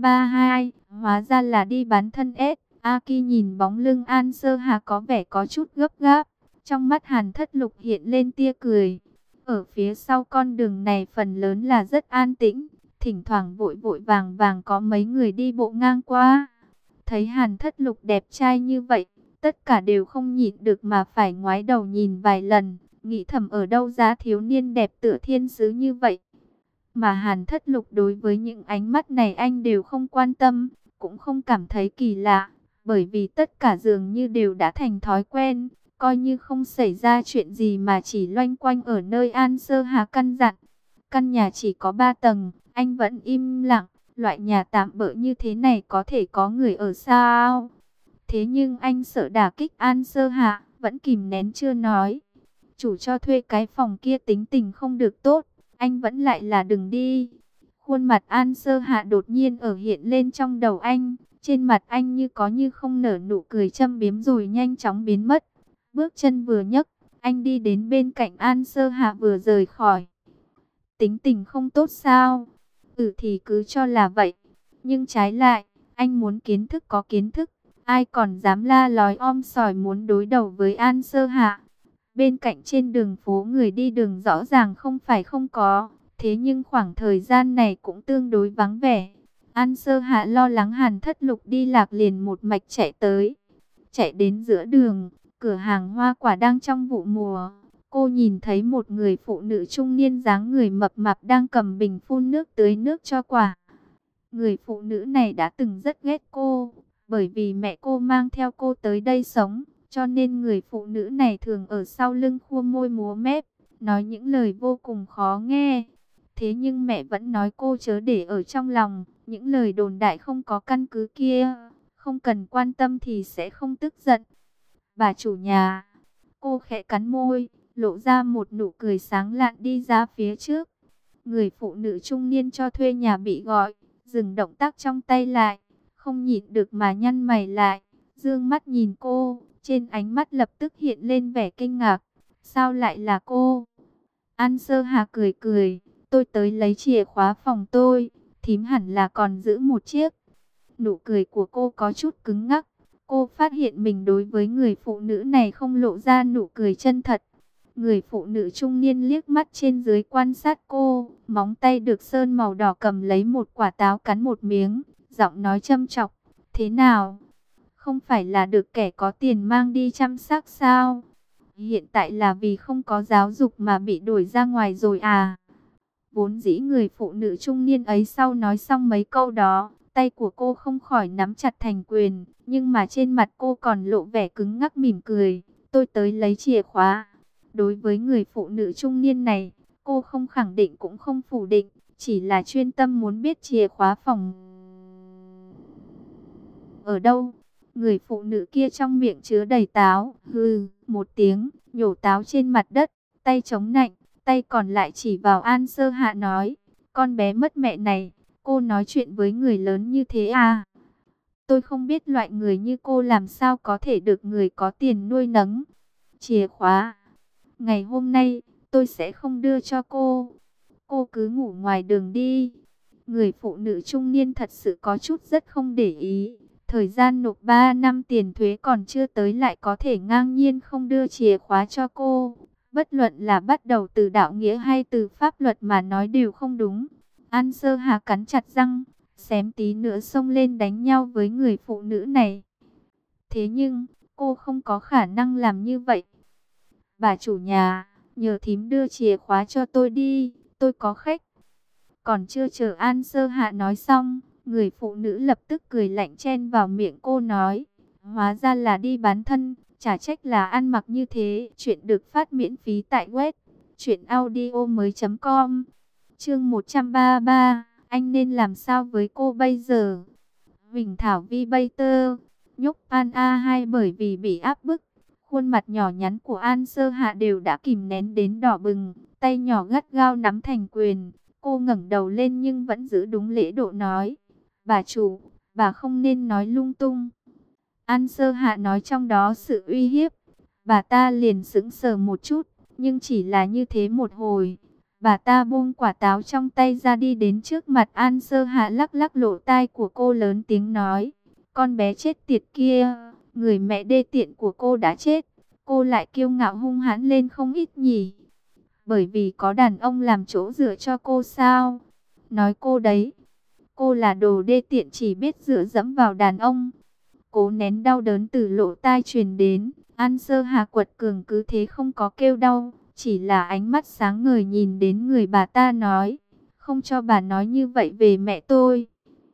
132, hóa ra là đi bán thân ếch. Aki nhìn bóng lưng An Sơ Hà có vẻ có chút gấp gáp, trong mắt Hàn Thất Lục hiện lên tia cười. Ở phía sau con đường này phần lớn là rất an tĩnh, thỉnh thoảng vội vội vàng vàng có mấy người đi bộ ngang qua. Thấy Hàn Thất Lục đẹp trai như vậy, tất cả đều không nhịn được mà phải ngoái đầu nhìn vài lần, nghĩ thầm ở đâu ra thiếu niên đẹp tựa thiên sứ như vậy. Mà Hàn Thất Lục đối với những ánh mắt này anh đều không quan tâm, cũng không cảm thấy kỳ lạ, bởi vì tất cả dường như đều đã thành thói quen, coi như không xảy ra chuyện gì mà chỉ loanh quanh ở nơi An Sơ Hà căn dặn. Căn nhà chỉ có 3 tầng, anh vẫn im lặng, loại nhà tạm bợ như thế này có thể có người ở sao? Thế nhưng anh sợ đả kích An Sơ Hà, vẫn kìm nén chưa nói. Chủ cho thuê cái phòng kia tính tình không được tốt, anh vẫn lại là đừng đi. Khuôn mặt An Sơ Hạ đột nhiên ở hiện lên trong đầu anh, trên mặt anh như có như không nở nụ cười châm biếm rồi nhanh chóng biến mất. Bước chân vừa nhấc, anh đi đến bên cạnh An Sơ Hạ vừa rời khỏi. Tính tình không tốt sao? Thì cứ cho là vậy. Nhưng trái lại, anh muốn kiến thức có kiến thức. Ai còn dám la lói om sòi muốn đối đầu với An Sơ Hạ. Bên cạnh trên đường phố người đi đường rõ ràng không phải không có. Thế nhưng khoảng thời gian này cũng tương đối vắng vẻ. An Sơ Hạ lo lắng Hàn Thất Lục đi lạc liền một mạch chạy tới. Chạy đến giữa đường, cửa hàng hoa quả đang trong vụ mùa. Cô nhìn thấy một người phụ nữ trung niên dáng người mập mạp đang cầm bình phun nước tưới nước cho quả. Người phụ nữ này đã từng rất ghét cô, bởi vì mẹ cô mang theo cô tới đây sống, cho nên người phụ nữ này thường ở sau lưng khua môi múa mép, nói những lời vô cùng khó nghe. Thế nhưng mẹ vẫn nói cô chớ để ở trong lòng, những lời đồn đại không có căn cứ kia, không cần quan tâm thì sẽ không tức giận. Bà chủ nhà, cô khẽ cắn môi, lộ ra một nụ cười sáng lạn đi ra phía trước. Người phụ nữ trung niên cho thuê nhà bị gọi, dừng động tác trong tay lại, không nhịn được mà nhăn mày lại, dương mắt nhìn cô, trên ánh mắt lập tức hiện lên vẻ kinh ngạc. Sao lại là cô? An Sơ Hà cười cười, tôi tới lấy chìa khóa phòng tôi, thím hẳn là còn giữ một chiếc. Nụ cười của cô có chút cứng ngắc, cô phát hiện mình đối với người phụ nữ này không lộ ra nụ cười chân thật. Người phụ nữ trung niên liếc mắt trên dưới quan sát cô, móng tay được sơn màu đỏ cầm lấy một quả táo cắn một miếng, giọng nói châm chọc, thế nào? Không phải là được kẻ có tiền mang đi chăm sóc sao? Hiện tại là vì không có giáo dục mà bị đuổi ra ngoài rồi à? Vốn dĩ người phụ nữ trung niên ấy sau nói xong mấy câu đó, tay của cô không khỏi nắm chặt thành quyền, nhưng mà trên mặt cô còn lộ vẻ cứng ngắc mỉm cười, tôi tới lấy chìa khóa. Đối với người phụ nữ trung niên này, cô không khẳng định cũng không phủ định, chỉ là chuyên tâm muốn biết chìa khóa phòng ở đâu. Người phụ nữ kia trong miệng chứa đầy táo, hừ, một tiếng, nhổ táo trên mặt đất, tay chống nạnh, tay còn lại chỉ vào An Sơ Hạ nói, con bé mất mẹ này, cô nói chuyện với người lớn như thế à? Tôi không biết loại người như cô làm sao có thể được người có tiền nuôi nấng. Chìa khóa, ngày hôm nay, tôi sẽ không đưa cho cô. Cô cứ ngủ ngoài đường đi. Người phụ nữ trung niên thật sự có chút rất không để ý. Thời gian nộp 3 năm tiền thuế còn chưa tới lại có thể ngang nhiên không đưa chìa khóa cho cô. Bất luận là bắt đầu từ đạo nghĩa hay từ pháp luật mà nói đều không đúng. An Sơ Hà cắn chặt răng, xém tí nữa xông lên đánh nhau với người phụ nữ này. Thế nhưng, cô không có khả năng làm như vậy. Bà chủ nhà, nhờ thím đưa chìa khóa cho tôi đi, tôi có khách. Còn chưa chờ An Sơ Hạ nói xong, người phụ nữ lập tức cười lạnh chen vào miệng cô nói, hóa ra là đi bán thân, chả trách là ăn mặc như thế. Chuyện được phát miễn phí tại web truyệnaudiomoi.com. Chương 133, anh nên làm sao với cô bây giờ? Huỳnh Thảo Vi Bây Tơ, nhúc An A2 bởi vì bị áp bức, khuôn mặt nhỏ nhắn của An Sơ Hạ đều đã kìm nén đến đỏ bừng, tay nhỏ gắt gao nắm thành quyền. Cô ngẩng đầu lên nhưng vẫn giữ đúng lễ độ nói, bà chủ, bà không nên nói lung tung. An Sơ Hạ nói trong đó sự uy hiếp, bà ta liền sững sờ một chút, nhưng chỉ là như thế một hồi. Bà ta buông quả táo trong tay ra đi đến trước mặt An Sơ Hạ, lắc lắc lỗ tai của cô lớn tiếng nói, con bé chết tiệt kia, người mẹ đê tiện của cô đã chết, cô lại kiêu ngạo hung hãn lên không ít nhỉ? Bởi vì có đàn ông làm chỗ dựa cho cô sao? Nói cô đấy, cô là đồ đê tiện chỉ biết dựa dẫm vào đàn ông. Cố nén đau đớn từ lỗ tai truyền đến, An Sơ Hà quật cường cứ thế không có kêu đau, chỉ là ánh mắt sáng ngời nhìn đến người bà ta nói, không cho bà nói như vậy về mẹ tôi.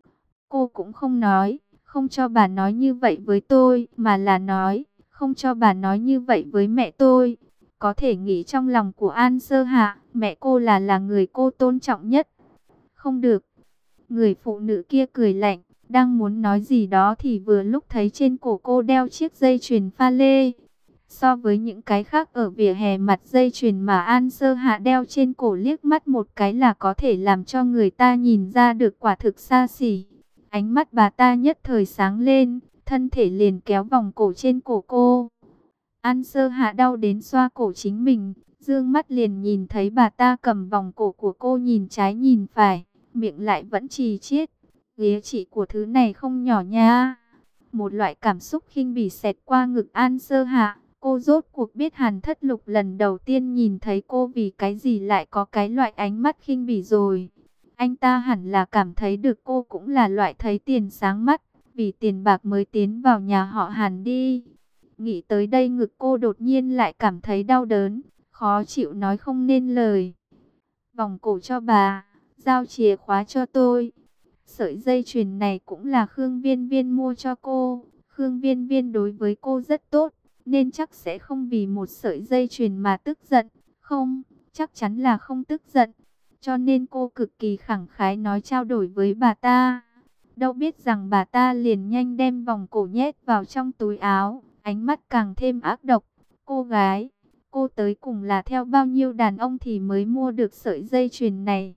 Cô cũng không nói, không cho bà nói như vậy với tôi, mà là nói, không cho bà nói như vậy với mẹ tôi. Có thể nghĩ trong lòng của An Sơ Hạ, mẹ cô là người cô tôn trọng nhất. Không được. Người phụ nữ kia cười lạnh, đang muốn nói gì đó thì vừa lúc thấy trên cổ cô đeo chiếc dây chuyền pha lê. So với những cái khác ở vỉa hè, mặt dây chuyền mà An Sơ Hạ đeo trên cổ liếc mắt một cái là có thể làm cho người ta nhìn ra được quả thực xa xỉ. Ánh mắt bà ta nhất thời sáng lên, thân thể liền kéo vòng cổ trên cổ cô. An Sơ Hạ đau đến xoa cổ chính mình, dương mắt liền nhìn thấy bà ta cầm vòng cổ của cô nhìn trái nhìn phải, miệng lại vẫn trì chiết. Ghế trị của thứ này không nhỏ nha. Một loại cảm xúc khinh bỉ xẹt qua ngực An Sơ Hạ. Cô rốt cuộc biết Hàn Thất Lục lần đầu tiên nhìn thấy cô vì cái gì lại có cái loại ánh mắt khinh bỉ rồi. Anh ta hẳn là cảm thấy được cô cũng là loại thấy tiền sáng mắt, vì tiền bạc mới tiến vào nhà họ Hàn đi. Nghĩ tới đây ngực cô đột nhiên lại cảm thấy đau đớn, khó chịu nói không nên lời. Vòng cổ cho bà, giao chìa khóa cho tôi. Sợi dây chuyền này cũng là Khương Viên Viên mua cho cô. Khương Viên Viên đối với cô rất tốt, nên chắc sẽ không vì một sợi dây chuyền mà tức giận. Không, chắc chắn là không tức giận. Cho nên cô cực kỳ khẳng khái nói trao đổi với bà ta. Đâu biết rằng bà ta liền nhanh đem vòng cổ nhét vào trong túi áo, ánh mắt càng thêm ác độc. Cô gái, cô tới cùng là theo bao nhiêu đàn ông thì mới mua được sợi dây chuyền này?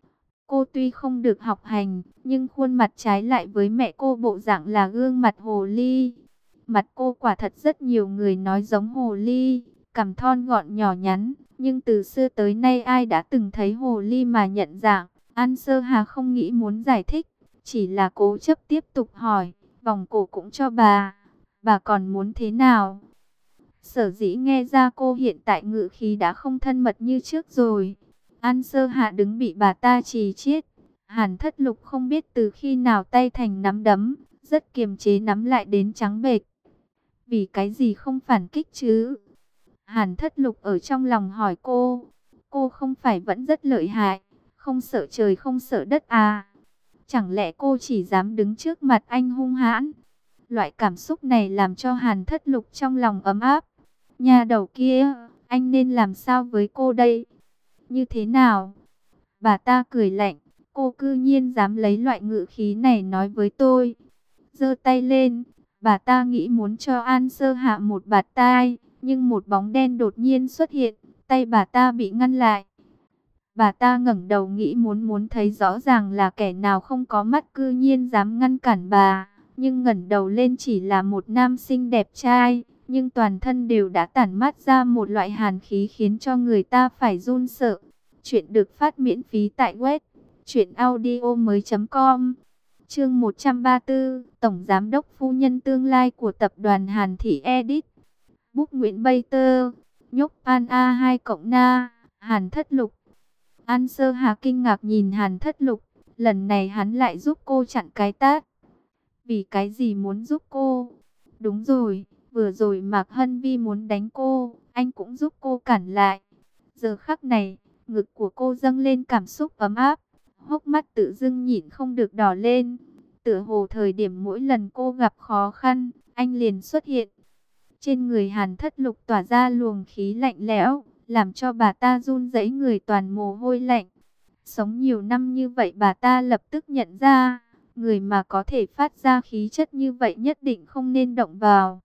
Cô tuy không được học hành, nhưng khuôn mặt trái lại với mẹ cô bộ dạng là gương mặt hồ ly. Mặt cô quả thật rất nhiều người nói giống hồ ly, cằm thon gọn nhỏ nhắn, nhưng từ xưa tới nay ai đã từng thấy hồ ly mà nhận dạng. An Sơ Hà không nghĩ muốn giải thích, chỉ là cố chấp tiếp tục hỏi, vòng cổ cũng cho bà còn muốn thế nào? Sở dĩ nghe ra cô hiện tại ngữ khí đã không thân mật như trước rồi. An Sơ Hạ đứng bị bà ta trì chiết. Hàn Thất Lục không biết từ khi nào tay thành nắm đấm, rất kiềm chế nắm lại đến trắng bệch. Vì cái gì không phản kích chứ? Hàn Thất Lục ở trong lòng hỏi cô không phải vẫn rất lợi hại, không sợ trời không sợ đất à? Chẳng lẽ cô chỉ dám đứng trước mặt anh hung hãn? Loại cảm xúc này làm cho Hàn Thất Lục trong lòng ấm áp. Nhà đầu kia, anh nên làm sao với cô đây? Như thế nào? Bà ta cười lạnh, cô cư nhiên dám lấy loại ngữ khí này nói với tôi. Giơ tay lên, bà ta nghĩ muốn cho An Sơ Hạ một bạt tai, nhưng một bóng đen đột nhiên xuất hiện, tay bà ta bị ngăn lại. Bà ta ngẩng đầu nghĩ muốn thấy rõ ràng là kẻ nào không có mắt cư nhiên dám ngăn cản bà, nhưng ngẩng đầu lên chỉ là một nam sinh đẹp trai, nhưng toàn thân đều đã tản mát ra một loại hàn khí khiến cho người ta phải run sợ. Chuyện được phát miễn phí tại web truyệnaudiomoi.com. Chương 134, Tổng Giám đốc Phu Nhân tương lai của tập đoàn Hàn Thị Edit. Bút Nguyễn Bây Tơ, nhúc An A2 cộng Na, Hàn Thất Lục. An Sơ Hà kinh ngạc nhìn Hàn Thất Lục, lần này hắn lại giúp cô chặn cái tát. Vì cái gì muốn giúp cô? Đúng rồi, vừa rồi Mạc Hân Vi muốn đánh cô, anh cũng giúp cô cản lại. Giờ khắc này, ngực của cô dâng lên cảm xúc ấm áp, hốc mắt tự dưng nhịn không được đỏ lên. Tựa hồ thời điểm mỗi lần cô gặp khó khăn, anh liền xuất hiện. Trên người Hàn Thất Lục tỏa ra luồng khí lạnh lẽo, làm cho bà ta run rẩy người toàn mồ hôi lạnh. Sống nhiều năm như vậy bà ta lập tức nhận ra, người mà có thể phát ra khí chất như vậy nhất định không nên động vào.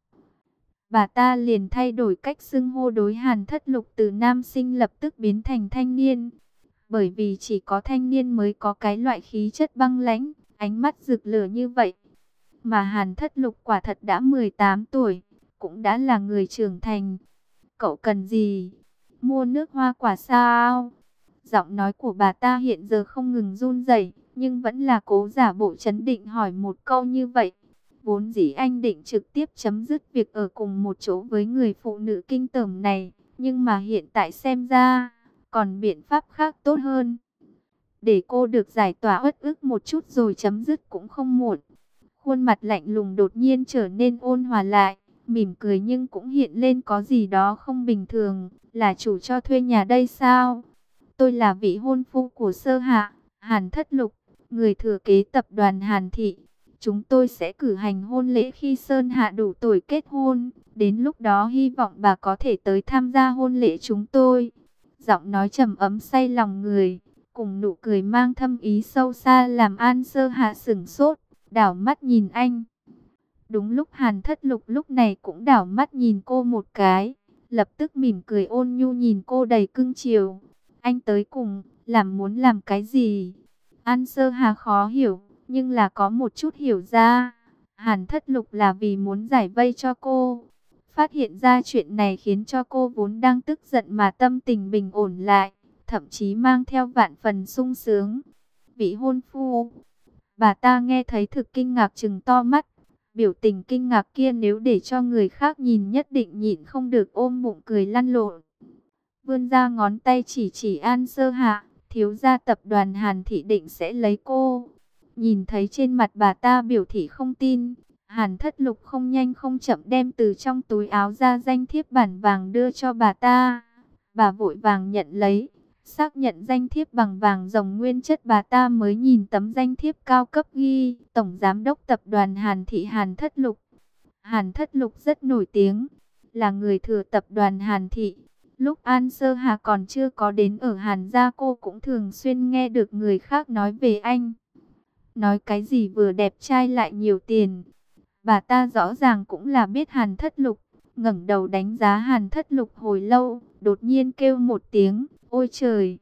Bà ta liền thay đổi cách xưng hô đối Hàn Thất Lục từ nam sinh lập tức biến thành thanh niên. Bởi vì chỉ có thanh niên mới có cái loại khí chất băng lãnh, ánh mắt rực lửa như vậy. Mà Hàn Thất Lục quả thật đã 18 tuổi, cũng đã là người trưởng thành. Cậu cần gì? Mua nước hoa quả sao? Giọng nói của bà ta hiện giờ không ngừng run rẩy, nhưng vẫn là cố giả bộ trấn định hỏi một câu như vậy. Vốn dĩ anh định trực tiếp chấm dứt việc ở cùng một chỗ với người phụ nữ kinh tởm này, nhưng mà hiện tại xem ra, còn biện pháp khác tốt hơn. Để cô được giải tỏa uất ức một chút rồi chấm dứt cũng không muộn. Khuôn mặt lạnh lùng đột nhiên trở nên ôn hòa lại, mỉm cười nhưng cũng hiện lên có gì đó không bình thường. Là chủ cho thuê nhà đây sao? Tôi là vị hôn phu của Sơ Hạ, Hàn Thất Lục, người thừa kế tập đoàn Hàn Thị. Chúng tôi sẽ cử hành hôn lễ khi Sơn Hạ đủ tuổi kết hôn. Đến lúc đó hy vọng bà có thể tới tham gia hôn lễ chúng tôi. Giọng nói trầm ấm say lòng người, cùng nụ cười mang thâm ý sâu xa làm An Sơ Hạ sửng sốt, đảo mắt nhìn anh. Đúng lúc Hàn Thất Lục lúc này cũng đảo mắt nhìn cô một cái, lập tức mỉm cười ôn nhu nhìn cô đầy cưng chiều. Anh tới cùng, muốn làm cái gì? An Sơ Hà khó hiểu, nhưng là có một chút hiểu ra. Hàn Thất Lục là vì muốn giải vây cho cô. Phát hiện ra chuyện này khiến cho cô vốn đang tức giận mà tâm tình bình ổn lại, thậm chí mang theo vạn phần sung sướng. Vị hôn phu, bà ta nghe thấy thực kinh ngạc trừng to mắt. Biểu tình kinh ngạc kia nếu để cho người khác nhìn nhất định nhịn không được ôm bụng cười lăn lộn. Vươn ra ngón tay chỉ An Sơ Hạ, thiếu gia tập đoàn Hàn Thị định sẽ lấy cô. Nhìn thấy trên mặt bà ta biểu thị không tin, Hàn Thất Lục không nhanh không chậm đem từ trong túi áo ra danh thiếp bản vàng đưa cho bà ta. Bà vội vàng nhận lấy, xác nhận danh thiếp bằng vàng ròng nguyên chất. Bà ta mới nhìn tấm danh thiếp cao cấp ghi Tổng Giám đốc Tập đoàn Hàn Thị Hàn Thất Lục. Hàn Thất Lục rất nổi tiếng, là người thừa tập đoàn Hàn Thị. Lúc An Sơ Hà còn chưa có đến ở Hàn gia cô cũng thường xuyên nghe được người khác nói về anh. Nói cái gì vừa đẹp trai lại nhiều tiền. Bà ta rõ ràng cũng là biết Hàn Thất Lục, ngẩng đầu đánh giá Hàn Thất Lục hồi lâu, đột nhiên kêu một tiếng, ôi trời.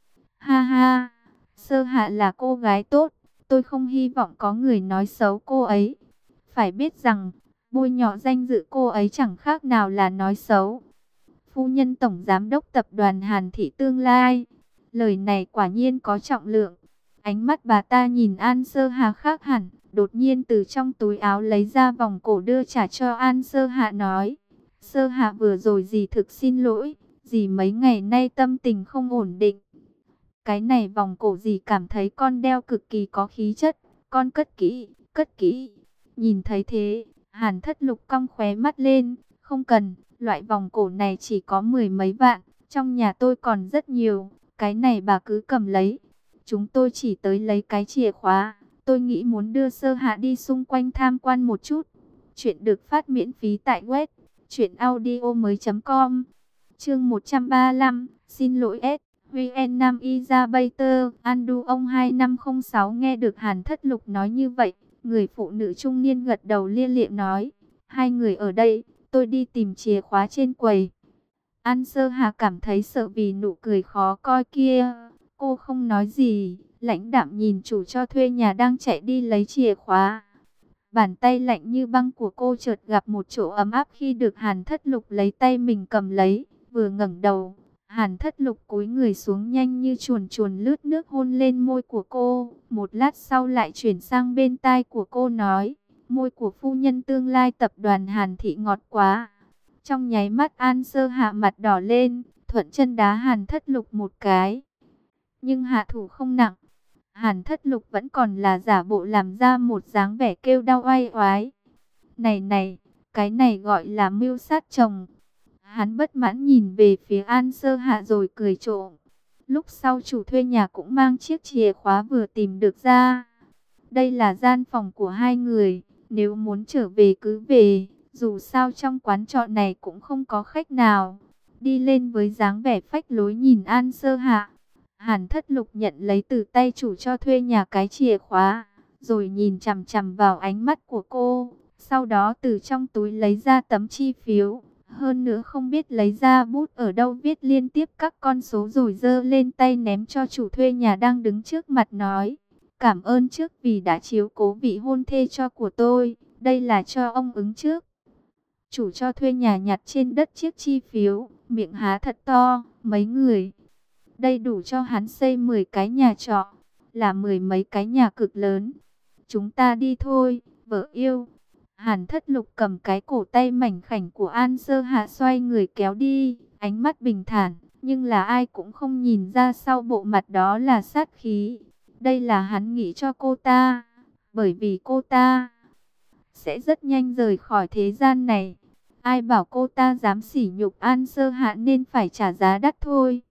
Ha ha, Sơ Hạ là cô gái tốt, tôi không hy vọng có người nói xấu cô ấy. Phải biết rằng, bôi nhọ danh dự cô ấy chẳng khác nào là nói xấu. Phu nhân tổng giám đốc tập đoàn Hàn Thị tương lai. Lời này quả nhiên có trọng lượng. Ánh mắt bà ta nhìn An Sơ Hà khác hẳn, đột nhiên từ trong túi áo lấy ra vòng cổ đưa trả cho An Sơ Hạ nói. Sơ Hạ vừa rồi dì thực xin lỗi, dì mấy ngày nay tâm tình không ổn định. Cái này vòng cổ dì cảm thấy con đeo cực kỳ có khí chất, con cất kỹ, cất kỹ. Nhìn thấy thế, Hàn Thất Lục cong khóe mắt lên, không cần. Loại vòng cổ này chỉ có 10 mấy vạn, trong nhà tôi còn rất nhiều, cái này bà cứ cầm lấy. Chúng tôi chỉ tới lấy cái chìa khóa, tôi nghĩ muốn đưa Sơ Hạ đi xung quanh tham quan một chút. Chuyện được phát miễn phí tại web truyệnaudiomoi.com. Chương 135, xin lỗi S. Huy Nam Izabater, Andu ông 2506 nghe được Hàn Thất Lục nói như vậy, người phụ nữ trung niên gật đầu lia lịa nói, hai người ở đây. Tôi đi tìm chìa khóa trên quầy. An Sơ Hà cảm thấy sợ vì nụ cười khó coi kia. Cô không nói gì, lãnh đạm nhìn chủ cho thuê nhà đang chạy đi lấy chìa khóa. Bàn tay lạnh như băng của cô chợt gặp một chỗ ấm áp khi được Hàn Thất Lục lấy tay mình cầm lấy. Vừa ngẩng đầu, Hàn Thất Lục cúi người xuống nhanh như chuồn chuồn lướt nước hôn lên môi của cô. Một lát sau lại chuyển sang bên tai của cô nói. Môi của phu nhân tương lai tập đoàn Hàn Thị ngọt quá. Trong nháy mắt An Sơ Hạ mặt đỏ lên, thuận chân đá Hàn Thất Lục một cái. Nhưng hạ thủ không nặng. Hàn Thất Lục vẫn còn là giả bộ làm ra một dáng vẻ kêu đau oai oái. Này này, cái này gọi là mưu sát chồng. Hắn bất mãn nhìn về phía An Sơ Hạ rồi cười trộm. Lúc sau chủ thuê nhà cũng mang chiếc chìa khóa vừa tìm được ra. Đây là gian phòng của hai người, nếu muốn trở về cứ về, dù sao trong quán trọ này cũng không có khách nào. Đi lên với dáng vẻ phách lối nhìn An Sơ Hạ. Hàn Thất Lục nhận lấy từ tay chủ cho thuê nhà cái chìa khóa, rồi nhìn chằm chằm vào ánh mắt của cô. Sau đó từ trong túi lấy ra tấm chi phiếu, hơn nữa không biết lấy ra bút ở đâu viết liên tiếp các con số rồi giơ lên tay ném cho chủ thuê nhà đang đứng trước mặt nói. Cảm ơn trước vì đã chiếu cố vị hôn thê cho của tôi, đây là cho ông ứng trước. Chủ cho thuê nhà nhặt trên đất chiếc chi phiếu, miệng há thật to, mấy người. Đây đủ cho hắn xây 10 cái nhà trọ, là 10 mấy cái nhà cực lớn. Chúng ta đi thôi, vợ yêu. Hàn Thất Lục cầm cái cổ tay mảnh khảnh của An Sơ Hạ xoay người kéo đi, ánh mắt bình thản, nhưng là ai cũng không nhìn ra sau bộ mặt đó là sát khí. Đây là hắn nghĩ cho cô ta, bởi vì cô ta sẽ rất nhanh rời khỏi thế gian này. Ai bảo cô ta dám sỉ nhục An Sơ Hạ nên phải trả giá đắt thôi.